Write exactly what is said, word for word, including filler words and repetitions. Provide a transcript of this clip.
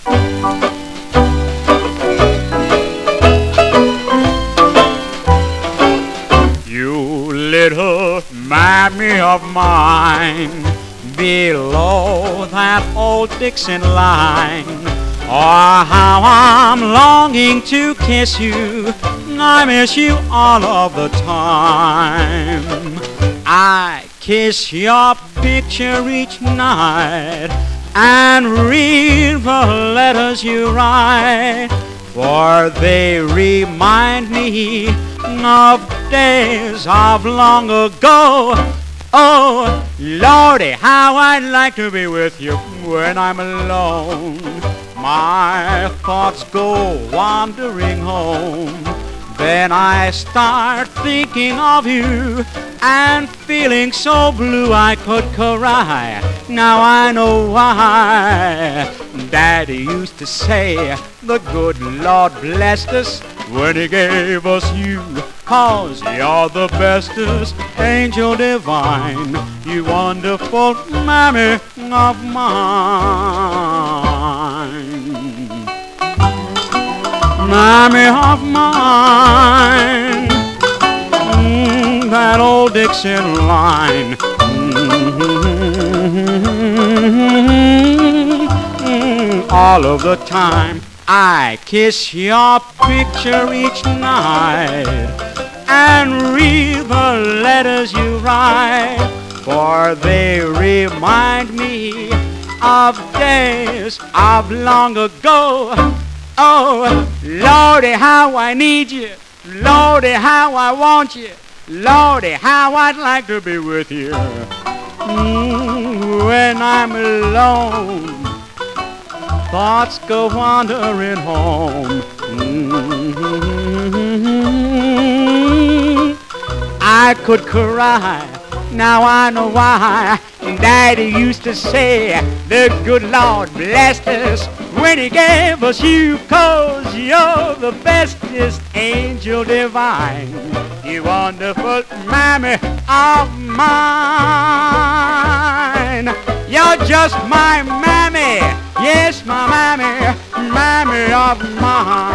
You little mammy of mine, below that old Dixon line. Oh, how I'm longing to kiss you, I miss you all of the time. I kiss your picture each night and read the letters you write, for they remind me of days of long ago. Oh, Lordy, how I'd like to be with you when I'm alone. My thoughts go wandering home. Then I start thinking of you and feeling so blue I could cry. Now I know why. Daddy used to say the good Lord blessed us when he gave us you, 'cause you're the bestest angel divine, you wonderful mammy of mine. Mammy of mine, mm, that old Dixon line. Mm-hmm. All of the time I kiss your picture each night and read the letters you write, for they remind me of days of long ago. Oh, Lordy, how I need you. Lordy, how I want you. Lordy, how I'd like to be with you. Mm, when I'm alone, thoughts go wandering home. Mm-hmm. I could cry, now I know why. Daddy used to say the good Lord blessed us when he gave us you, 'cause you're the bestest angel divine, you wonderful mammy of mine. You're just my mammy, yes, my mammy, mammy of mine.